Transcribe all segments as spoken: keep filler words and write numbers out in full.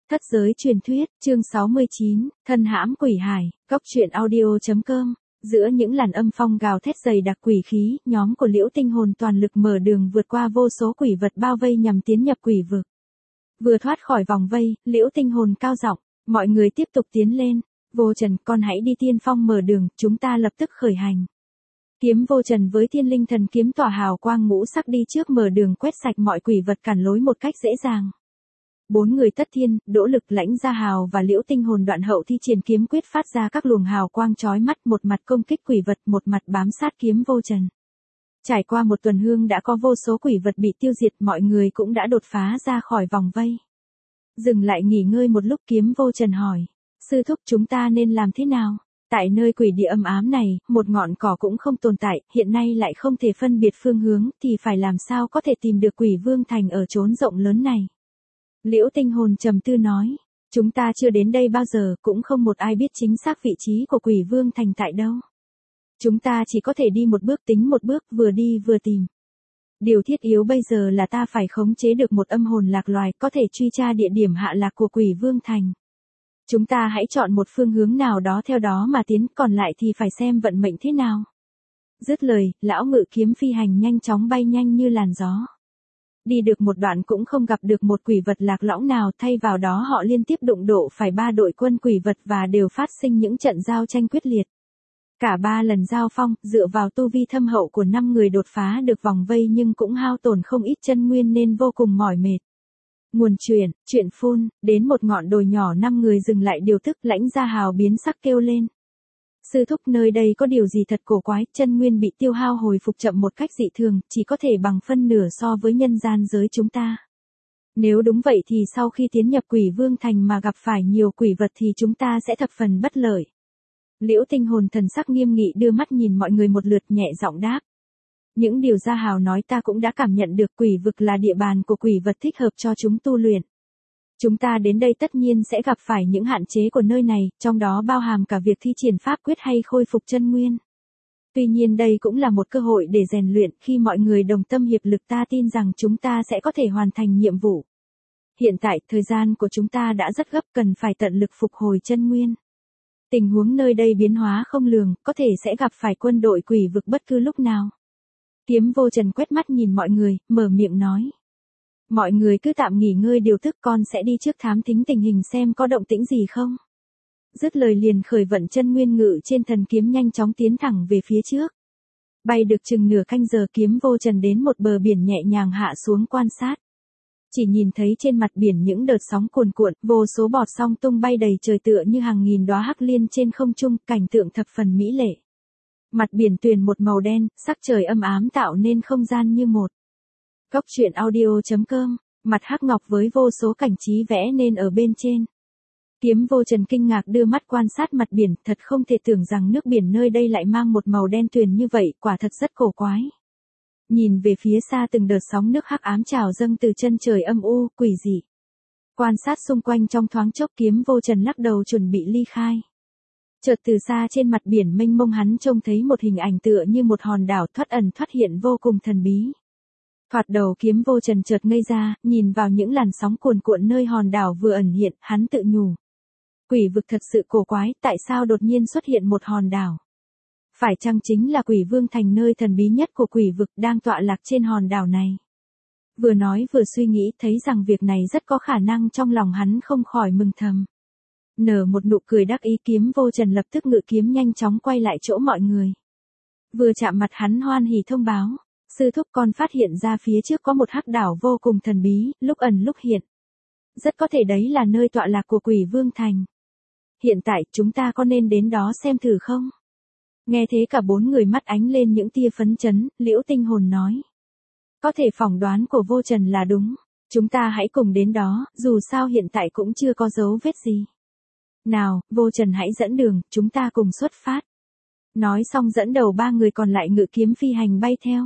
Thất giới truyền thuyết, chương sáu mươi chín, thân hãm quỷ hải, góc truyện audio.com. Giữa những làn âm phong gào thét dày đặc quỷ khí, nhóm của Liễu Tinh Hồn toàn lực mở đường vượt qua vô số quỷ vật bao vây nhằm tiến nhập quỷ vực. Vừa thoát khỏi vòng vây, Liễu Tinh Hồn cao giọng, mọi người tiếp tục tiến lên. Vô Trần, con hãy đi tiên phong mở đường, chúng ta lập tức khởi hành. Kiếm Vô Trần với Thiên Linh Thần kiếm tỏa hào quang ngũ sắc đi trước mở đường quét sạch mọi quỷ vật cản lối một cách dễ dàng. Bốn người Tất Thiên, Đỗ Lực, Lãnh Gia Hào và Liễu Tinh Hồn đoạn hậu thi triển kiếm quyết phát ra các luồng hào quang chói mắt, một mặt công kích quỷ vật, một mặt bám sát Kiếm Vô Trần. Trải qua một tuần hương đã có vô số quỷ vật bị tiêu diệt, mọi người cũng đã đột phá ra khỏi vòng vây. Dừng lại nghỉ ngơi một lúc, Kiếm Vô Trần hỏi, sư thúc, chúng ta nên làm thế nào? Tại nơi quỷ địa âm ám này, một ngọn cỏ cũng không tồn tại, hiện nay lại không thể phân biệt phương hướng, thì phải làm sao có thể tìm được Quỷ Vương Thành ở chốn rộng lớn này? Liễu Tinh Hồn trầm tư nói, chúng ta chưa đến đây bao giờ, cũng không một ai biết chính xác vị trí của Quỷ Vương Thành tại đâu. Chúng ta chỉ có thể đi một bước tính một bước, vừa đi vừa tìm. Điều thiết yếu bây giờ là ta phải khống chế được một âm hồn lạc loài, có thể truy tra địa điểm hạ lạc của Quỷ Vương Thành. Chúng ta hãy chọn một phương hướng nào đó theo đó mà tiến, còn lại thì phải xem vận mệnh thế nào. Dứt lời, lão ngự kiếm phi hành nhanh chóng bay nhanh như làn gió. Đi được một đoạn cũng không gặp được một quỷ vật lạc lõng nào, thay vào đó họ liên tiếp đụng độ phải ba đội quân quỷ vật và đều phát sinh những trận giao tranh quyết liệt. Cả ba lần giao phong, dựa vào tu vi thâm hậu của năm người đột phá được vòng vây nhưng cũng hao tổn không ít chân nguyên nên vô cùng mỏi mệt. Nguồn chuyện, chuyện phun, đến một ngọn đồi nhỏ năm người dừng lại điều tức, Lãnh Gia Hào biến sắc kêu lên. Sư thúc, nơi đây có điều gì thật cổ quái, chân nguyên bị tiêu hao hồi phục chậm một cách dị thường, chỉ có thể bằng phân nửa so với nhân gian giới chúng ta. Nếu đúng vậy thì sau khi tiến nhập Quỷ Vương Thành mà gặp phải nhiều quỷ vật thì chúng ta sẽ thập phần bất lợi. Liễu Tinh Hồn thần sắc nghiêm nghị đưa mắt nhìn mọi người một lượt, nhẹ giọng đáp. Những điều Gia Hào nói ta cũng đã cảm nhận được, quỷ vực là địa bàn của quỷ vật thích hợp cho chúng tu luyện. Chúng ta đến đây tất nhiên sẽ gặp phải những hạn chế của nơi này, trong đó bao hàm cả việc thi triển pháp quyết hay khôi phục chân nguyên. Tuy nhiên đây cũng là một cơ hội để rèn luyện, khi mọi người đồng tâm hiệp lực ta tin rằng chúng ta sẽ có thể hoàn thành nhiệm vụ. Hiện tại, thời gian của chúng ta đã rất gấp, cần phải tận lực phục hồi chân nguyên. Tình huống nơi đây biến hóa không lường, có thể sẽ gặp phải quân đội quỷ vực bất cứ lúc nào. Kiếm Vô Trần quét mắt nhìn mọi người, mở miệng nói. Mọi người cứ tạm nghỉ ngơi điều tức, con sẽ đi trước thám thính tình hình xem có động tĩnh gì không. Dứt lời liền khởi vận chân nguyên ngự trên thần kiếm nhanh chóng tiến thẳng về phía trước. Bay được chừng nửa canh giờ, Kiếm Vô Trần đến một bờ biển nhẹ nhàng hạ xuống quan sát. Chỉ nhìn thấy trên mặt biển những đợt sóng cuồn cuộn, vô số bọt sóng tung bay đầy trời tựa như hàng nghìn đóa hắc liên trên không trung, cảnh tượng thập phần mỹ lệ. Mặt biển tuyền một màu đen, sắc trời âm ám tạo nên không gian như một. Góc truyện audio.com, mặt hắc ngọc với vô số cảnh trí vẽ nên ở bên trên. Kiếm Vô Trần kinh ngạc đưa mắt quan sát mặt biển, thật không thể tưởng rằng nước biển nơi đây lại mang một màu đen tuyền như vậy, quả thật rất cổ quái. Nhìn về phía xa từng đợt sóng nước hắc ám trào dâng từ chân trời âm u, quỷ dị. Quan sát xung quanh trong thoáng chốc, Kiếm Vô Trần lắc đầu chuẩn bị ly khai. Chợt từ xa trên mặt biển mênh mông hắn trông thấy một hình ảnh tựa như một hòn đảo thoát ẩn thoát hiện vô cùng thần bí. Thoạt đầu Kiếm Vô Trần chợt ngây ra, nhìn vào những làn sóng cuồn cuộn nơi hòn đảo vừa ẩn hiện, hắn tự nhủ. Quỷ vực thật sự cổ quái, tại sao đột nhiên xuất hiện một hòn đảo? Phải chăng chính là Quỷ Vương Thành, nơi thần bí nhất của quỷ vực, đang tọa lạc trên hòn đảo này? Vừa nói vừa suy nghĩ, thấy rằng việc này rất có khả năng, trong lòng hắn không khỏi mừng thầm. Nở một nụ cười đắc ý, Kiếm Vô Trần lập tức ngự kiếm nhanh chóng quay lại chỗ mọi người. Vừa chạm mặt hắn hoan hỉ thông báo. Sư thúc, con phát hiện ra phía trước có một hắc đảo vô cùng thần bí, lúc ẩn lúc hiện. Rất có thể đấy là nơi tọa lạc của Quỷ Vương Thành. Hiện tại, chúng ta có nên đến đó xem thử không? Nghe thế cả bốn người mắt ánh lên những tia phấn chấn, Liễu Tinh Hồn nói. Có thể phỏng đoán của Vô Trần là đúng. Chúng ta hãy cùng đến đó, dù sao hiện tại cũng chưa có dấu vết gì. Nào, Vô Trần hãy dẫn đường, chúng ta cùng xuất phát. Nói xong dẫn đầu ba người còn lại ngự kiếm phi hành bay theo.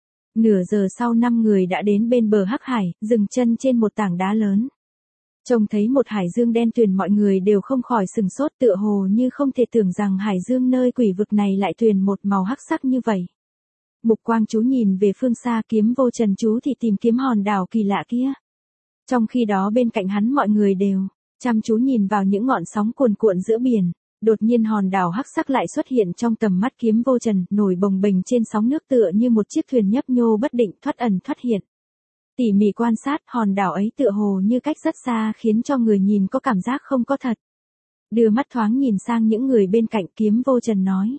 Nửa giờ sau năm người đã đến bên bờ hắc hải, dừng chân trên một tảng đá lớn. Trông thấy một hải dương đen tuyền, mọi người đều không khỏi sừng sốt, tựa hồ như không thể tưởng rằng hải dương nơi quỷ vực này lại tuyền một màu hắc sắc như vậy. Mục Quang chú nhìn về phương xa, Kiếm Vô Trần chú thì tìm kiếm hòn đảo kỳ lạ kia. Trong khi đó bên cạnh hắn mọi người đều Chăm chú nhìn vào những ngọn sóng cuồn cuộn giữa biển, đột nhiên hòn đảo hắc sắc lại xuất hiện trong tầm mắt Kiếm Vô Trần, nổi bồng bềnh trên sóng nước tựa như một chiếc thuyền nhấp nhô bất định thoát ẩn thoát hiện. Tỉ mỉ quan sát, hòn đảo ấy tựa hồ như cách rất xa khiến cho người nhìn có cảm giác không có thật. Đưa mắt thoáng nhìn sang những người bên cạnh, Kiếm Vô Trần nói.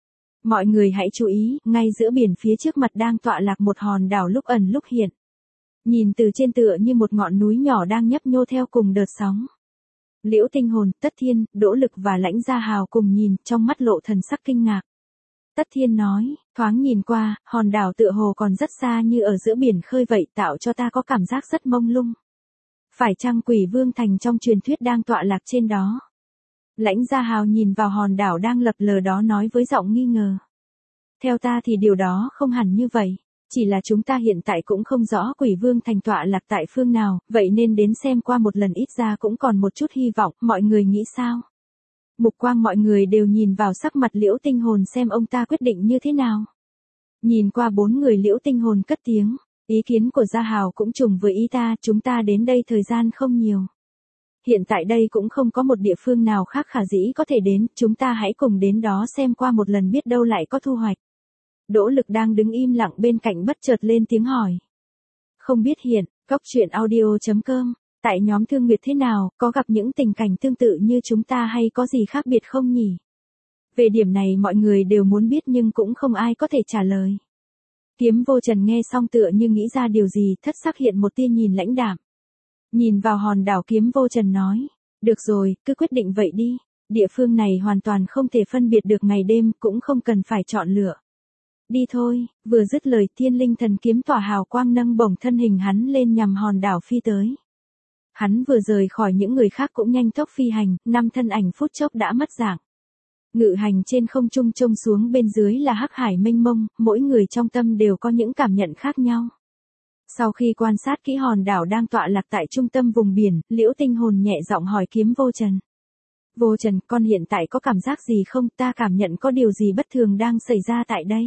Mọi người hãy chú ý, ngay giữa biển phía trước mặt đang tọa lạc một hòn đảo lúc ẩn lúc hiện. Nhìn từ trên tựa như một ngọn núi nhỏ đang nhấp nhô theo cùng đợt sóng. Liễu Tinh Hồn, Tất Thiên, Đỗ Lực và Lãnh Gia Hào cùng nhìn, trong mắt lộ thần sắc kinh ngạc. Tất Thiên nói, thoáng nhìn qua, hòn đảo tựa hồ còn rất xa như ở giữa biển khơi vậy, tạo cho ta có cảm giác rất mông lung. Phải chăng Quỷ Vương Thành trong truyền thuyết đang tọa lạc trên đó? Lãnh Gia Hào nhìn vào hòn đảo đang lập lờ đó nói với giọng nghi ngờ. Theo ta thì điều đó không hẳn như vậy. Chỉ là chúng ta hiện tại cũng không rõ Quỷ Vương Thành tọa lạc tại phương nào, vậy nên đến xem qua một lần ít ra cũng còn một chút hy vọng, mọi người nghĩ sao? Mục quang mọi người đều nhìn vào sắc mặt Liễu Tinh Hồn xem ông ta quyết định như thế nào. Nhìn qua bốn người, Liễu Tinh Hồn cất tiếng, ý kiến của Gia Hào cũng trùng với ý ta, chúng ta đến đây thời gian không nhiều. Hiện tại đây cũng không có một địa phương nào khác khả dĩ có thể đến, chúng ta hãy cùng đến đó xem qua một lần biết đâu lại có thu hoạch. Đỗ Lực đang đứng im lặng bên cạnh bất chợt lên tiếng hỏi. Không biết hiện, cốc truyện audio chấm com, tại nhóm Thương Nguyệt thế nào, có gặp những tình cảnh tương tự như chúng ta hay có gì khác biệt không nhỉ? Về điểm này mọi người đều muốn biết nhưng cũng không ai có thể trả lời. Kiếm Vô Trần nghe xong tựa như nghĩ ra điều gì, thất sắc hiện một tia nhìn lãnh đạm. Nhìn vào hòn đảo, Kiếm Vô Trần nói, được rồi, cứ quyết định vậy đi, địa phương này hoàn toàn không thể phân biệt được ngày đêm, cũng không cần phải chọn lựa. Đi thôi, vừa dứt lời, Thiên Linh Thần Kiếm tỏa hào quang nâng bổng thân hình hắn lên nhằm hòn đảo phi tới. Hắn vừa rời khỏi những người khác cũng nhanh tốc phi hành, năm thân ảnh phút chốc đã mất dạng. Ngự hành trên không trung trông xuống bên dưới là hắc hải mênh mông, mỗi người trong tâm đều có những cảm nhận khác nhau. Sau khi quan sát kỹ hòn đảo đang tọa lạc tại trung tâm vùng biển, Liễu Tinh Hồn nhẹ giọng hỏi Kiếm Vô Trần. Vô Trần, con hiện tại có cảm giác gì không? Ta cảm nhận có điều gì bất thường đang xảy ra tại đây.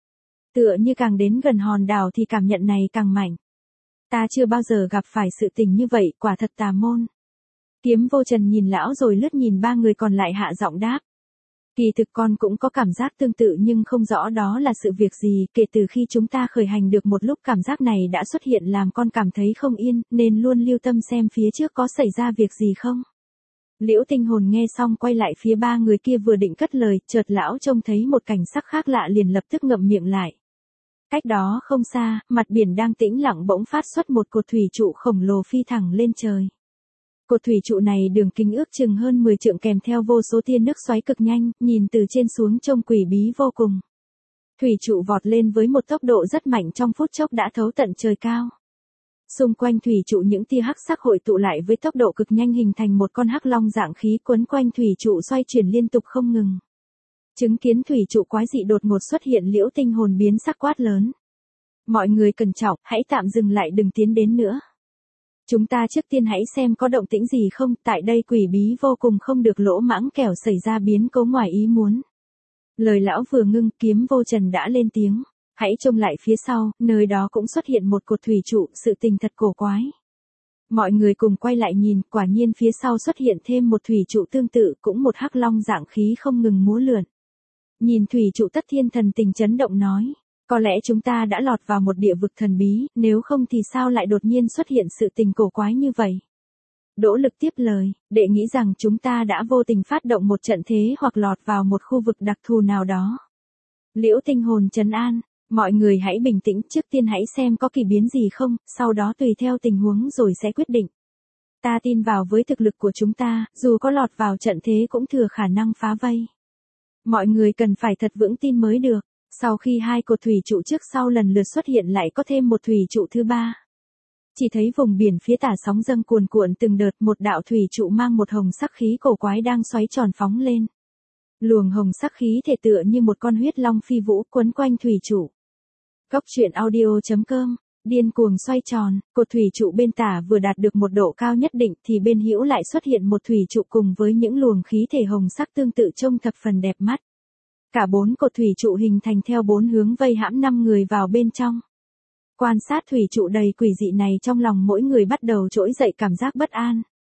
Tựa như càng đến gần hòn đảo thì cảm nhận này càng mạnh. Ta chưa bao giờ gặp phải sự tình như vậy, quả thật tà môn. Kiếm Vô Trần nhìn lão rồi lướt nhìn ba người còn lại hạ giọng đáp. Kỳ thực con cũng có cảm giác tương tự nhưng không rõ đó là sự việc gì, kể từ khi chúng ta khởi hành được một lúc cảm giác này đã xuất hiện làm con cảm thấy không yên, nên luôn lưu tâm xem phía trước có xảy ra việc gì không. Liễu Tinh Hồn nghe xong quay lại phía ba người kia vừa định cất lời, chợt lão trông thấy một cảnh sắc khác lạ liền lập tức ngậm miệng lại. Cách đó không xa, mặt biển đang tĩnh lặng bỗng phát xuất một cột thủy trụ khổng lồ phi thẳng lên trời. Cột thủy trụ này đường kính ước chừng hơn mười trượng kèm theo vô số tia nước xoáy cực nhanh, nhìn từ trên xuống trông quỷ bí vô cùng. Thủy trụ vọt lên với một tốc độ rất mạnh, trong phút chốc đã thấu tận trời cao. Xung quanh thủy trụ những tia hắc sắc hội tụ lại với tốc độ cực nhanh hình thành một con hắc long dạng khí quấn quanh thủy trụ xoay chuyển liên tục không ngừng. Chứng kiến thủy trụ quái dị đột ngột xuất hiện, Liễu Tinh Hồn biến sắc quát lớn. Mọi người cẩn trọng, hãy tạm dừng lại, đừng tiến đến nữa. Chúng ta trước tiên hãy xem có động tĩnh gì không, tại đây quỷ bí vô cùng, không được lỗ mãng kẻo xảy ra biến cố ngoài ý muốn. Lời lão vừa ngưng, Kiếm Vô Trần đã lên tiếng. Hãy trông lại phía sau, nơi đó cũng xuất hiện một cột thủy trụ, sự tình thật cổ quái. Mọi người cùng quay lại nhìn, quả nhiên phía sau xuất hiện thêm một thủy trụ tương tự, cũng một hắc long dạng khí không ngừng múa lượn. Nhìn thủy trụ, Tất Thiên thần tình chấn động nói, có lẽ chúng ta đã lọt vào một địa vực thần bí, nếu không thì sao lại đột nhiên xuất hiện sự tình cổ quái như vậy. Đỗ Lực tiếp lời, đệ nghĩ rằng chúng ta đã vô tình phát động một trận thế hoặc lọt vào một khu vực đặc thù nào đó. Liễu Tinh Hồn trấn an, mọi người hãy bình tĩnh, trước tiên hãy xem có kỳ biến gì không, sau đó tùy theo tình huống rồi sẽ quyết định. Ta tin vào với thực lực của chúng ta, dù có lọt vào trận thế cũng thừa khả năng phá vây. Mọi người cần phải thật vững tin mới được. Sau khi hai cột thủy trụ trước sau lần lượt xuất hiện lại có thêm một thủy trụ thứ ba. Chỉ thấy vùng biển phía tả sóng dâng cuồn cuộn từng đợt, một đạo thủy trụ mang một hồng sắc khí cổ quái đang xoáy tròn phóng lên. Luồng hồng sắc khí thể tựa như một con huyết long phi vũ quấn quanh thủy trụ. Cốc truyện audio chấm com, điên cuồng xoay tròn, cột thủy trụ bên tả vừa đạt được một độ cao nhất định thì bên hữu lại xuất hiện một thủy trụ cùng với những luồng khí thể hồng sắc tương tự trông thập phần đẹp mắt. Cả bốn cột thủy trụ hình thành theo bốn hướng vây hãm năm người vào bên trong. Quan sát thủy trụ đầy quỷ dị này, trong lòng mỗi người bắt đầu trỗi dậy cảm giác bất an.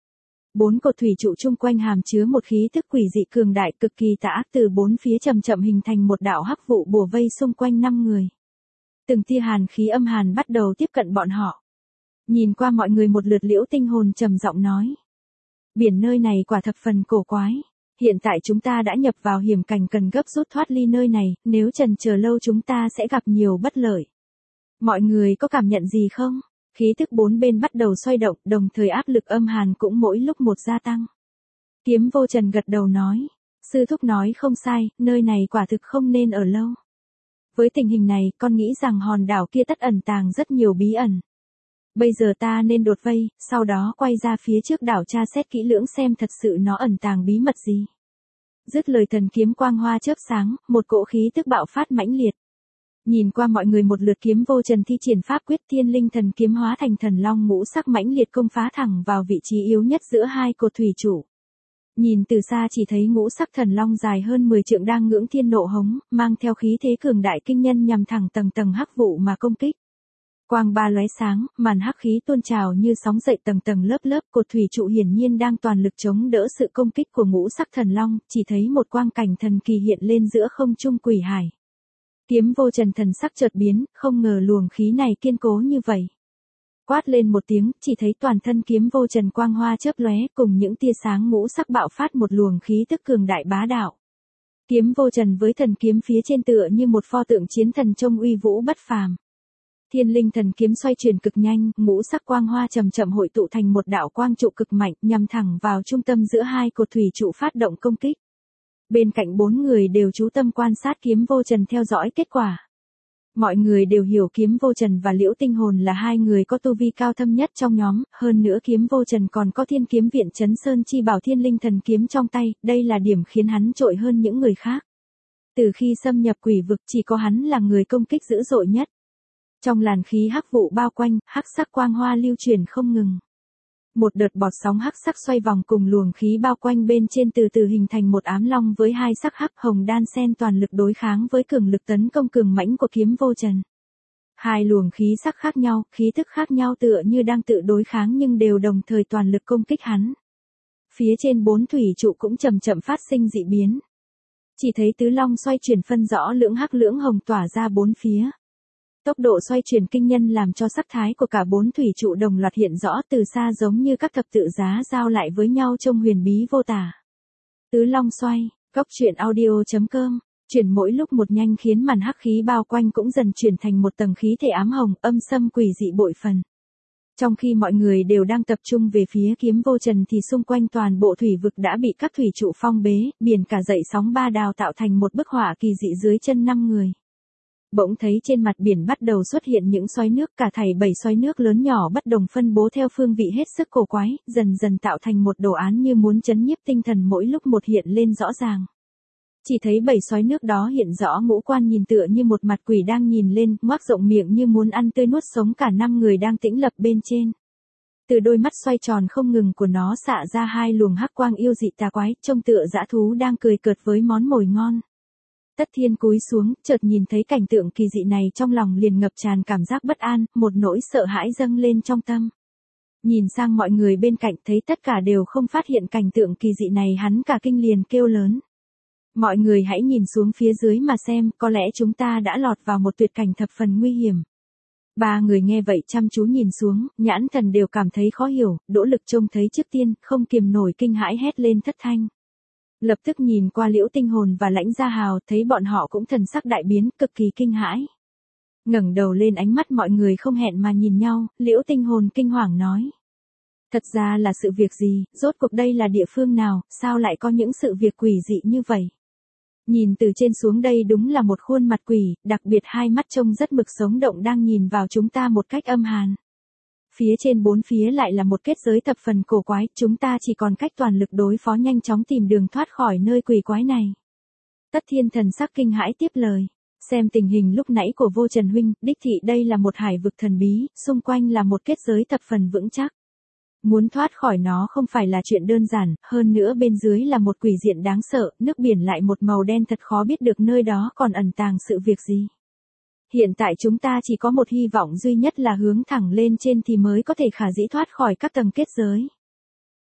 Bốn cột thủy trụ chung quanh hàm chứa một khí tức quỷ dị cường đại cực kỳ tà ác, từ bốn phía chậm chậm hình thành một đạo hắc vụ bùa vây xung quanh năm người. Từng tia hàn khí âm hàn bắt đầu tiếp cận bọn họ. Nhìn qua mọi người một lượt, Liễu Tinh Hồn trầm giọng nói. Biển nơi này quả thập phần cổ quái. Hiện tại chúng ta đã nhập vào hiểm cảnh, cần gấp rút thoát ly nơi này, nếu chần chờ lâu chúng ta sẽ gặp nhiều bất lợi. Mọi người có cảm nhận gì không? Khí tức bốn bên bắt đầu xoay động, đồng thời áp lực âm hàn cũng mỗi lúc một gia tăng. Kiếm Vô Trần gật đầu nói. Sư thúc nói không sai, nơi này quả thực không nên ở lâu. Với tình hình này, con nghĩ rằng hòn đảo kia tất ẩn tàng rất nhiều bí ẩn. Bây giờ ta nên đột vây, sau đó quay ra phía trước đảo tra xét kỹ lưỡng xem thật sự nó ẩn tàng bí mật gì. Dứt lời, thần kiếm quang hoa chớp sáng, một cỗ khí tức bạo phát mãnh liệt. Nhìn qua mọi người một lượt, Kiếm Vô Trần thi triển pháp quyết Thiên Linh Thần Kiếm hóa thành thần long ngũ sắc mãnh liệt công phá thẳng vào vị trí yếu nhất giữa hai cột thủy trụ. Nhìn từ xa chỉ thấy ngũ sắc thần long dài hơn mười trượng đang ngưỡng thiên nộ hống, mang theo khí thế cường đại kinh nhân nhằm thẳng tầng tầng hắc vụ mà công kích. Quang ba lóe sáng, màn hắc khí tuôn trào như sóng dậy tầng tầng lớp lớp, cột thủy trụ hiển nhiên đang toàn lực chống đỡ sự công kích của ngũ sắc thần long, chỉ thấy một quang cảnh thần kỳ hiện lên giữa không trung quỷ hải. Kiếm Vô Trần thần sắc chợt biến, không ngờ luồng khí này kiên cố như vậy. Quát lên một tiếng, chỉ thấy toàn thân Kiếm Vô Trần quang hoa chớp lóe, cùng những tia sáng ngũ sắc bạo phát một luồng khí tức cường đại bá đạo. Kiếm Vô Trần với thần kiếm phía trên tựa như một pho tượng chiến thần trông uy vũ bất phàm. Thiên Linh Thần Kiếm xoay chuyển cực nhanh, ngũ sắc quang hoa chậm chậm hội tụ thành một đạo quang trụ cực mạnh, nhằm thẳng vào trung tâm giữa hai cột thủy trụ phát động công kích. Bên cạnh bốn người đều chú tâm quan sát Kiếm Vô Trần theo dõi kết quả. Mọi người đều hiểu Kiếm Vô Trần và Liễu Tinh Hồn là hai người có tu vi cao thâm nhất trong nhóm, hơn nữa Kiếm Vô Trần còn có Thiên Kiếm Viện Chấn Sơn Chi Bảo Thiên Linh Thần Kiếm trong tay, đây là điểm khiến hắn trội hơn những người khác. Từ khi xâm nhập quỷ vực, chỉ có hắn là người công kích dữ dội nhất. Trong làn khí hắc vụ bao quanh, hắc sắc quang hoa lưu chuyển không ngừng. Một đợt bọt sóng hắc sắc xoay vòng cùng luồng khí bao quanh bên trên từ từ hình thành một ám long với hai sắc hắc hồng đan xen, toàn lực đối kháng với cường lực tấn công cường mãnh của Kiếm Vô Trần. Hai luồng khí sắc khác nhau, khí thức khác nhau tựa như đang tự đối kháng nhưng đều đồng thời toàn lực công kích hắn. Phía trên bốn thủy trụ cũng chậm chậm phát sinh dị biến. Chỉ thấy tứ long xoay chuyển phân rõ lưỡng hắc lưỡng hồng tỏa ra bốn phía. Tốc độ xoay chuyển kinh nhân làm cho sắc thái của cả bốn thủy trụ đồng loạt hiện rõ, từ xa giống như các thập tự giá giao lại với nhau trông huyền bí vô tả. Tứ long xoay, Cốc Truyện Audio chấm com, chuyển mỗi lúc một nhanh khiến màn hắc khí bao quanh cũng dần chuyển thành một tầng khí thể ám hồng, âm xâm quỷ dị bội phần. Trong khi mọi người đều đang tập trung về phía Kiếm Vô Trần thì xung quanh toàn bộ thủy vực đã bị các thủy trụ phong bế, biển cả dậy sóng ba đào tạo thành một bức họa kỳ dị dưới chân năm người. Bỗng thấy trên mặt biển bắt đầu xuất hiện những xoáy nước, cả thảy bảy xoáy nước lớn nhỏ bất đồng phân bố theo phương vị hết sức cổ quái, dần dần tạo thành một đồ án như muốn chấn nhiếp tinh thần, mỗi lúc một hiện lên rõ ràng. Chỉ thấy bảy xoáy nước đó hiện rõ ngũ quan, nhìn tựa như một mặt quỷ đang nhìn lên, ngoác rộng miệng như muốn ăn tươi nuốt sống cả năm người đang tĩnh lập bên trên. Từ đôi mắt xoay tròn không ngừng của nó xạ ra hai luồng hắc quang yêu dị tà quái, trông tựa dã thú đang cười cợt với món mồi ngon. Tất Thiên cúi xuống, chợt nhìn thấy cảnh tượng kỳ dị này, trong lòng liền ngập tràn cảm giác bất an, một nỗi sợ hãi dâng lên trong tâm. Nhìn sang mọi người bên cạnh thấy tất cả đều không phát hiện cảnh tượng kỳ dị này, hắn cả kinh liền kêu lớn. Mọi người hãy nhìn xuống phía dưới mà xem, có lẽ chúng ta đã lọt vào một tuyệt cảnh thập phần nguy hiểm. Ba người nghe vậy chăm chú nhìn xuống, nhãn thần đều cảm thấy khó hiểu, Đỗ Lực trông thấy trước tiên, không kiềm nổi kinh hãi hét lên thất thanh. Lập tức nhìn qua Liễu Tinh Hồn và Lãnh Gia Hào, thấy bọn họ cũng thần sắc đại biến, cực kỳ kinh hãi. Ngẩng đầu lên, ánh mắt mọi người không hẹn mà nhìn nhau, Liễu Tinh Hồn kinh hoàng nói. Thật ra là sự việc gì, rốt cuộc đây là địa phương nào, sao lại có những sự việc quỷ dị như vậy? Nhìn từ trên xuống đây đúng là một khuôn mặt quỷ, đặc biệt hai mắt trông rất mực sống động đang nhìn vào chúng ta một cách âm hàn. Phía trên bốn phía lại là một kết giới thập phần cổ quái, chúng ta chỉ còn cách toàn lực đối phó, nhanh chóng tìm đường thoát khỏi nơi quỷ quái này. Tất Thiên thần sắc kinh hãi tiếp lời. Xem tình hình lúc nãy của Vô Trần huynh, đích thị đây là một hải vực thần bí, xung quanh là một kết giới thập phần vững chắc. Muốn thoát khỏi nó không phải là chuyện đơn giản, hơn nữa bên dưới là một quỷ diện đáng sợ, nước biển lại một màu đen, thật khó biết được nơi đó còn ẩn tàng sự việc gì. Hiện tại chúng ta chỉ có một hy vọng duy nhất là hướng thẳng lên trên thì mới có thể khả dĩ thoát khỏi các tầng kết giới.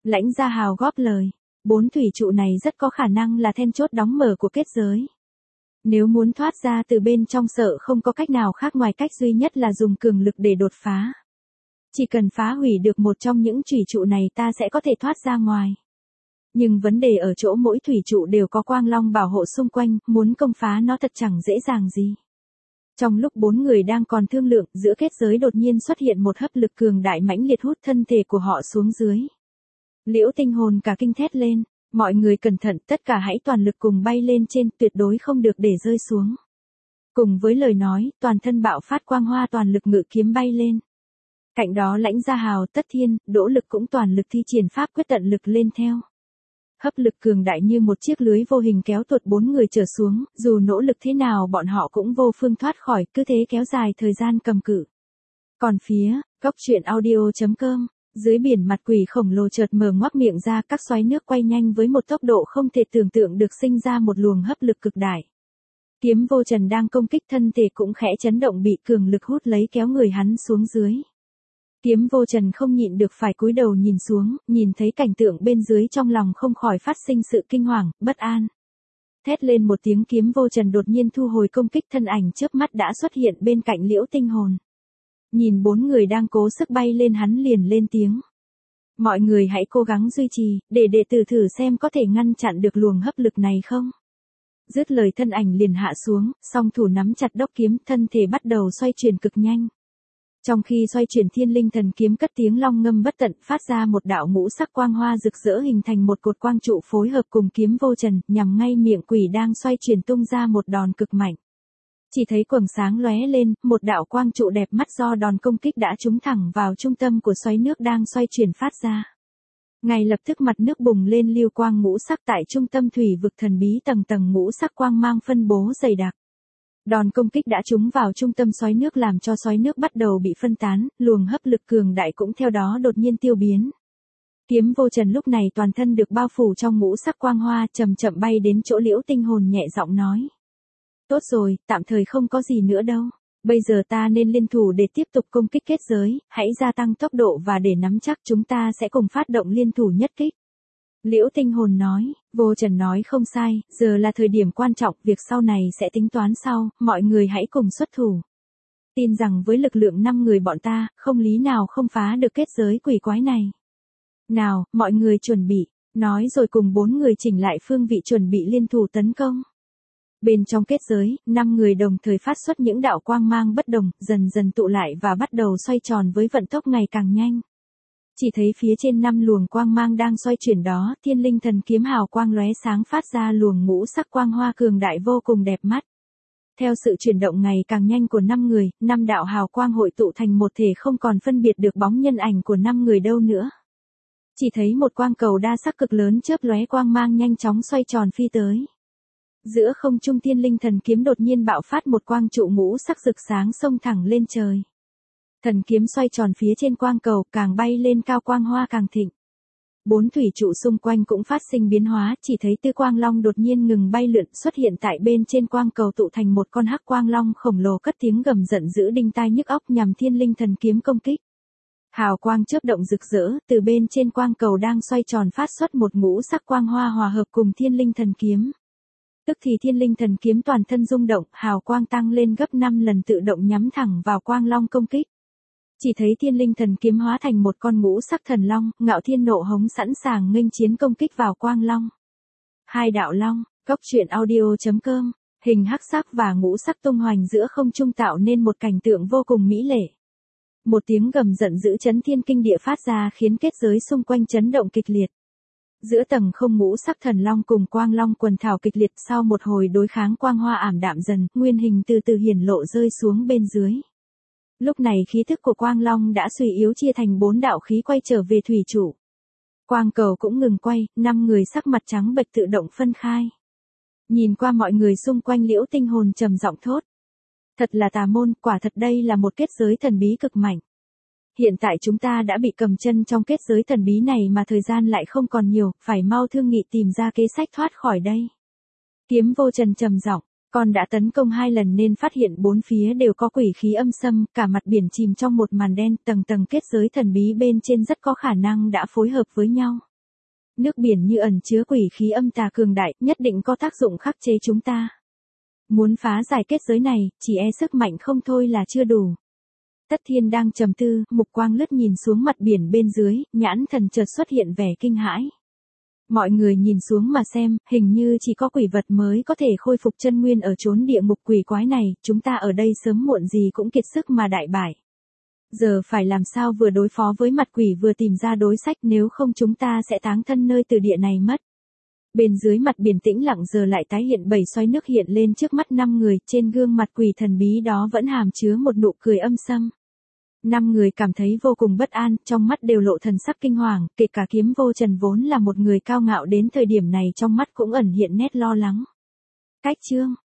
Lãnh Gia Hào góp lời. Bốn thủy trụ này rất có khả năng là then chốt đóng mở của kết giới. Nếu muốn thoát ra từ bên trong sợ không có cách nào khác ngoài cách duy nhất là dùng cường lực để đột phá. Chỉ cần phá hủy được một trong những thủy trụ này ta sẽ có thể thoát ra ngoài. Nhưng vấn đề ở chỗ mỗi thủy trụ đều có quang long bảo hộ xung quanh, muốn công phá nó thật chẳng dễ dàng gì. Trong lúc bốn người đang còn thương lượng, giữa kết giới đột nhiên xuất hiện một hấp lực cường đại mãnh liệt hút thân thể của họ xuống dưới. Liễu Tinh Hồn cả kinh thét lên, mọi người cẩn thận, tất cả hãy toàn lực cùng bay lên trên, tuyệt đối không được để rơi xuống. Cùng với lời nói, toàn thân bạo phát quang hoa toàn lực ngự kiếm bay lên. Cạnh đó Lãnh Gia Hào, Tất Thiên, Đỗ Lực cũng toàn lực thi triển pháp quyết tận lực lên theo. Hấp lực cường đại như một chiếc lưới vô hình kéo tuột bốn người trở xuống, dù nỗ lực thế nào bọn họ cũng vô phương thoát khỏi, cứ thế kéo dài thời gian cầm cự. Còn phía, góc truyện audio chấm com, dưới biển mặt quỷ khổng lồ chợt mở ngoác miệng ra, các xoáy nước quay nhanh với một tốc độ không thể tưởng tượng được, sinh ra một luồng hấp lực cực đại. Kiếm Vô Trần đang công kích thân thể cũng khẽ chấn động, bị cường lực hút lấy kéo người hắn xuống dưới. Kiếm Vô Trần không nhịn được phải cúi đầu nhìn xuống, nhìn thấy cảnh tượng bên dưới trong lòng không khỏi phát sinh sự kinh hoàng, bất an. Thét lên một tiếng, Kiếm Vô Trần đột nhiên thu hồi công kích, thân ảnh chớp mắt đã xuất hiện bên cạnh Liễu Tinh Hồn. Nhìn bốn người đang cố sức bay lên, hắn liền lên tiếng. Mọi người hãy cố gắng duy trì, để đệ tử thử xem có thể ngăn chặn được luồng hấp lực này không. Dứt lời thân ảnh liền hạ xuống, song thủ nắm chặt đốc kiếm, thân thể bắt đầu xoay chuyển cực nhanh. Trong khi xoay chuyển, Thiên Linh Thần Kiếm cất tiếng long ngâm bất tận, phát ra một đạo ngũ sắc quang hoa rực rỡ hình thành một cột quang trụ phối hợp cùng Kiếm Vô Trần, nhằm ngay miệng quỷ đang xoay chuyển tung ra một đòn cực mạnh. Chỉ thấy quầng sáng lóe lên, một đạo quang trụ đẹp mắt do đòn công kích đã trúng thẳng vào trung tâm của xoáy nước đang xoay chuyển phát ra. Ngay lập tức mặt nước bùng lên lưu quang ngũ sắc, tại trung tâm thủy vực thần bí tầng tầng ngũ sắc quang mang phân bố dày đặc. Đòn công kích đã trúng vào trung tâm xoáy nước làm cho xoáy nước bắt đầu bị phân tán, luồng hấp lực cường đại cũng theo đó đột nhiên tiêu biến. Kiếm Vô Trần lúc này toàn thân được bao phủ trong ngũ sắc quang hoa, chậm chậm bay đến chỗ Liễu Tinh Hồn, nhẹ giọng nói. Tốt rồi, tạm thời không có gì nữa đâu. Bây giờ ta nên liên thủ để tiếp tục công kích kết giới, hãy gia tăng tốc độ và để nắm chắc chúng ta sẽ cùng phát động liên thủ nhất kích. Liễu Tinh Hồn nói, Vô Trần nói không sai, giờ là thời điểm quan trọng, việc sau này sẽ tính toán sau, mọi người hãy cùng xuất thủ. Tin rằng với lực lượng năm người bọn ta, không lý nào không phá được kết giới quỷ quái này. Nào, mọi người chuẩn bị, nói rồi cùng bốn người chỉnh lại phương vị chuẩn bị liên thủ tấn công. Bên trong kết giới, năm người đồng thời phát xuất những đạo quang mang bất đồng, dần dần tụ lại và bắt đầu xoay tròn với vận tốc ngày càng nhanh. Chỉ thấy phía trên năm luồng quang mang đang xoay chuyển đó, Thiên Linh Thần Kiếm hào quang lóe sáng phát ra luồng ngũ sắc quang hoa cường đại vô cùng đẹp mắt. Theo sự chuyển động ngày càng nhanh của năm người, năm đạo hào quang hội tụ thành một thể, không còn phân biệt được bóng nhân ảnh của năm người đâu nữa. Chỉ thấy một quang cầu đa sắc cực lớn chớp lóe quang mang nhanh chóng xoay tròn phi tới. Giữa không trung, Thiên Linh Thần Kiếm đột nhiên bạo phát một quang trụ ngũ sắc rực sáng xông thẳng lên trời. Thần kiếm xoay tròn phía trên quang cầu, càng bay lên cao quang hoa càng thịnh. Bốn thủy trụ xung quanh cũng phát sinh biến hóa, chỉ thấy Tư Quang Long đột nhiên ngừng bay lượn, xuất hiện tại bên trên quang cầu tụ thành một con hắc quang long khổng lồ, cất tiếng gầm giận dữ đinh tai nhức óc nhằm Thiên Linh Thần Kiếm công kích. Hào quang chớp động rực rỡ, từ bên trên quang cầu đang xoay tròn phát xuất một ngũ sắc quang hoa hòa hợp cùng Thiên Linh Thần Kiếm. Tức thì Thiên Linh Thần Kiếm toàn thân rung động, hào quang tăng lên gấp năm lần, tự động nhắm thẳng vào quang long công kích. Chỉ thấy Thiên Linh Thần Kiếm hóa thành một con ngũ sắc thần long, ngạo thiên nộ hống sẵn sàng nghênh chiến công kích vào quang long. Hai đạo long, góc truyện audio chấm com, hình hắc sắc và ngũ sắc tung hoành giữa không trung tạo nên một cảnh tượng vô cùng mỹ lệ. Một tiếng gầm giận dữ chấn thiên kinh địa phát ra khiến kết giới xung quanh chấn động kịch liệt. Giữa tầng không, ngũ sắc thần long cùng quang long quần thảo kịch liệt, sau một hồi đối kháng quang hoa ảm đạm dần, nguyên hình từ từ hiển lộ rơi xuống bên dưới. Lúc này khí thức của quang long đã suy yếu, chia thành bốn đạo khí quay trở về thủy trụ. Quang cầu cũng ngừng quay, năm người sắc mặt trắng bệch tự động phân khai. Nhìn qua mọi người xung quanh, Liễu Tinh Hồn trầm giọng thốt. Thật là tà môn, quả thật đây là một kết giới thần bí cực mạnh. Hiện tại chúng ta đã bị cầm chân trong kết giới thần bí này mà thời gian lại không còn nhiều, phải mau thương nghị tìm ra kế sách thoát khỏi đây. Kiếm Vô Trần trầm giọng, con đã tấn công hai lần nên phát hiện bốn phía đều có quỷ khí âm xâm, cả mặt biển chìm trong một màn đen, tầng tầng kết giới thần bí bên trên rất có khả năng đã phối hợp với nhau. Nước biển như ẩn chứa quỷ khí âm tà cường đại, nhất định có tác dụng khắc chế chúng ta. Muốn phá giải kết giới này, chỉ e sức mạnh không thôi là chưa đủ. Tất Thiên đang trầm tư, mục quang lướt nhìn xuống mặt biển bên dưới, nhãn thần chợt xuất hiện vẻ kinh hãi. Mọi người nhìn xuống mà xem, hình như chỉ có quỷ vật mới có thể khôi phục chân nguyên ở chốn địa ngục quỷ quái này, chúng ta ở đây sớm muộn gì cũng kiệt sức mà đại bại. Giờ phải làm sao vừa đối phó với mặt quỷ vừa tìm ra đối sách, nếu không chúng ta sẽ táng thân nơi từ địa này mất. Bên dưới mặt biển tĩnh lặng giờ lại tái hiện bảy xoay nước hiện lên trước mắt năm người, trên gương mặt quỷ thần bí đó vẫn hàm chứa một nụ cười âm sâm. Năm người cảm thấy vô cùng bất an, trong mắt đều lộ thần sắc kinh hoàng, kể cả Kiếm Vô Trần vốn là một người cao ngạo đến thời điểm này trong mắt cũng ẩn hiện nét lo lắng. Cách chương